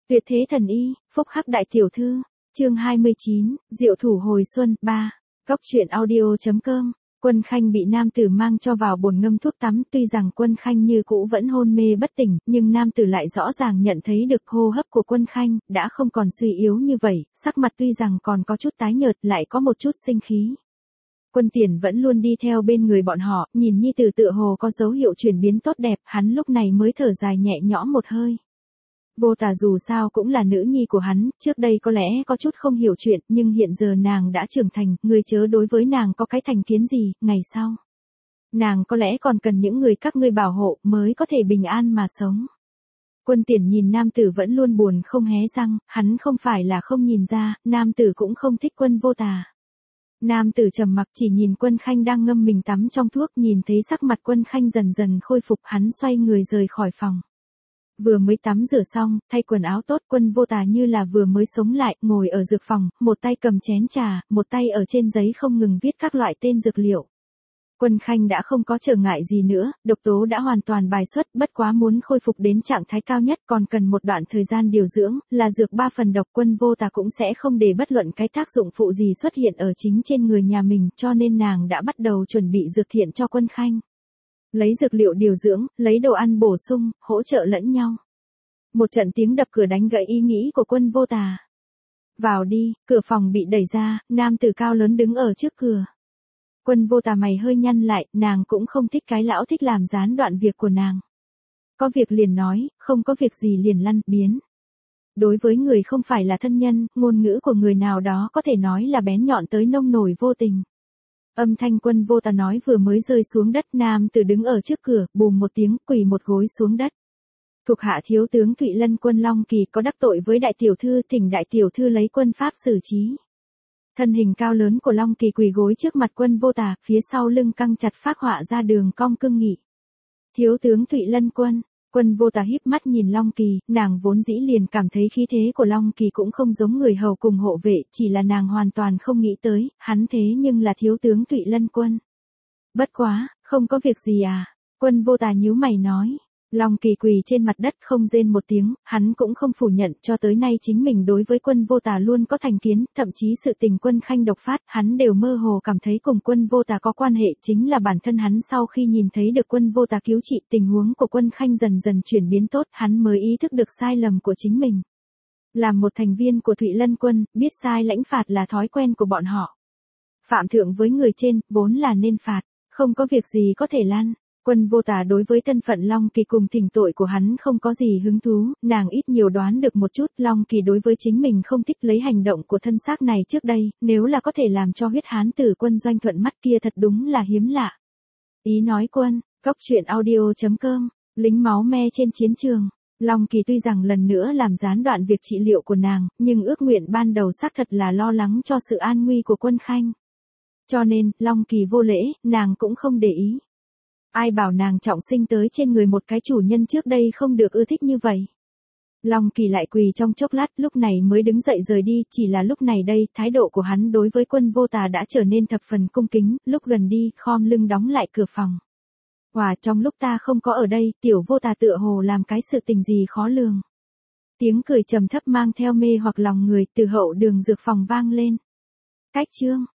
Tuyệt thế thần y, phúc hắc đại tiểu thư, chương 29, diệu thủ hồi xuân, 3. Cóc truyện audio.com. Quân Khanh bị nam tử mang cho vào bồn ngâm thuốc tắm, tuy rằng Quân Khanh như cũ vẫn hôn mê bất tỉnh, nhưng nam tử lại rõ ràng nhận thấy được hô hấp của Quân Khanh đã không còn suy yếu như vậy, sắc mặt tuy rằng còn có chút tái nhợt, lại có một chút sinh khí. Quân Tiền vẫn luôn đi theo bên người bọn họ, nhìn nhi tử tựa hồ có dấu hiệu chuyển biến tốt đẹp, hắn lúc này mới thở dài nhẹ nhõm một hơi. Vô Tà dù sao cũng là nữ nhi của hắn, trước đây có lẽ có chút không hiểu chuyện, nhưng hiện giờ nàng đã trưởng thành, người chớ đối với nàng có cái thành kiến gì, ngày sau. Nàng có lẽ còn cần những người các ngươi bảo hộ, mới có thể bình an mà sống. Quân Tiền nhìn nam tử vẫn luôn buồn không hé răng, hắn không phải là không nhìn ra, nam tử cũng không thích Quân Vô Tà. Nam tử trầm mặc chỉ nhìn Quân Khanh đang ngâm mình tắm trong thuốc, nhìn thấy sắc mặt Quân Khanh dần dần khôi phục, hắn xoay người rời khỏi phòng. Vừa mới tắm rửa xong, thay quần áo tốt, Quân Vô Tà như là vừa mới sống lại, ngồi ở dược phòng, một tay cầm chén trà, một tay ở trên giấy không ngừng viết các loại tên dược liệu. Quân Khanh đã không có trở ngại gì nữa, độc tố đã hoàn toàn bài xuất, bất quá muốn khôi phục đến trạng thái cao nhất còn cần một đoạn thời gian điều dưỡng, là dược 3 phần độc. Quân Vô Tà cũng sẽ không để bất luận cái tác dụng phụ gì xuất hiện ở chính trên người nhà mình, cho nên nàng đã bắt đầu chuẩn bị dược thiện cho Quân Khanh. Lấy dược liệu điều dưỡng, lấy đồ ăn bổ sung, hỗ trợ lẫn nhau. Một trận tiếng đập cửa đánh gãy ý nghĩ của Quân Vô Tà. Vào đi, cửa phòng bị đẩy ra, nam tử cao lớn đứng ở trước cửa. Quân Vô Tà mày hơi nhăn lại, nàng cũng không thích cái lão thích làm gián đoạn việc của nàng. Có việc liền nói, không có việc gì liền lăn, biến. Đối với người không phải là thân nhân, ngôn ngữ của người nào đó có thể nói là bén nhọn tới nông nổi vô tình. Âm thanh Quân Vô Tà nói vừa mới rơi xuống đất, nam tử đứng ở trước cửa, bùm một tiếng, quỳ một gối xuống đất. Thuộc hạ thiếu tướng Thụy Lân Quân Long Kỳ có đắc tội với đại tiểu thư, thỉnh đại tiểu thư lấy quân pháp xử trí. Thân hình cao lớn của Long Kỳ quỳ gối trước mặt Quân Vô Tà, phía sau lưng căng chặt phác họa ra đường cong cương nghị. Thiếu tướng Thụy Lân Quân. Quân Vô Tà híp mắt nhìn Long Kỳ, nàng vốn dĩ liền cảm thấy khí thế của Long Kỳ cũng không giống người hầu cùng hộ vệ, chỉ là nàng hoàn toàn không nghĩ tới, hắn thế nhưng là thiếu tướng Thụy Lân Quân. Bất quá, không có việc gì à? Quân Vô Tà nhíu mày nói. Long Kỳ quỳ trên mặt đất không rên một tiếng, hắn cũng không phủ nhận, cho tới nay chính mình đối với Quân Vô Tà luôn có thành kiến, thậm chí sự tình Quân Khanh độc phát, hắn đều mơ hồ cảm thấy cùng Quân Vô Tà có quan hệ, chính là bản thân hắn sau khi nhìn thấy được Quân Vô Tà cứu trị, tình huống của Quân Khanh dần dần chuyển biến tốt, hắn mới ý thức được sai lầm của chính mình. Làm một thành viên của Thụy Lân Quân, biết sai lãnh phạt là thói quen của bọn họ. Phạm thượng với người trên, vốn là nên phạt, không có việc gì có thể lan. Quân Vô Tà đối với thân phận Long Kỳ cùng thỉnh tội của hắn không có gì hứng thú, nàng ít nhiều đoán được một chút, Long Kỳ đối với chính mình không thích lấy hành động của thân xác này trước đây, nếu là có thể làm cho huyết hán tử Quân Doanh thuận mắt kia thật đúng là hiếm lạ. Ý nói Quân, cóc truyện audio.com, lính máu me trên chiến trường. Long Kỳ tuy rằng lần nữa làm gián đoạn việc trị liệu của nàng, nhưng ước nguyện ban đầu xác thật là lo lắng cho sự an nguy của Quân Khanh. Cho nên, Long Kỳ vô lễ, nàng cũng không để ý. Ai bảo nàng trọng sinh tới trên người một cái chủ nhân trước đây không được ưa thích như vậy. Long Kỳ lại quỳ trong chốc lát, lúc này mới đứng dậy rời đi, chỉ là lúc này đây, thái độ của hắn đối với Quân Vô Tà đã trở nên thập phần cung kính, lúc gần đi, khom lưng đóng lại cửa phòng. Hòa, trong lúc ta không có ở đây, tiểu Vô Tà tựa hồ làm cái sự tình gì khó lường. Tiếng cười trầm thấp mang theo mê hoặc lòng người từ hậu đường dược phòng vang lên. Cách chương